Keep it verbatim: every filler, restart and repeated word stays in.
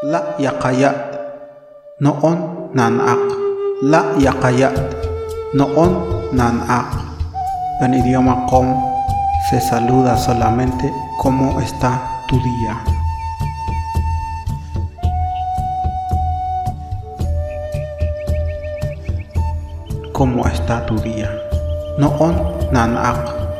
La yaqayat. Noon nanak. La yaqayat. Noon nanak. En idioma com se saluda solamente ¿cómo está tu día? ¿Cómo está tu día? Noon nanak.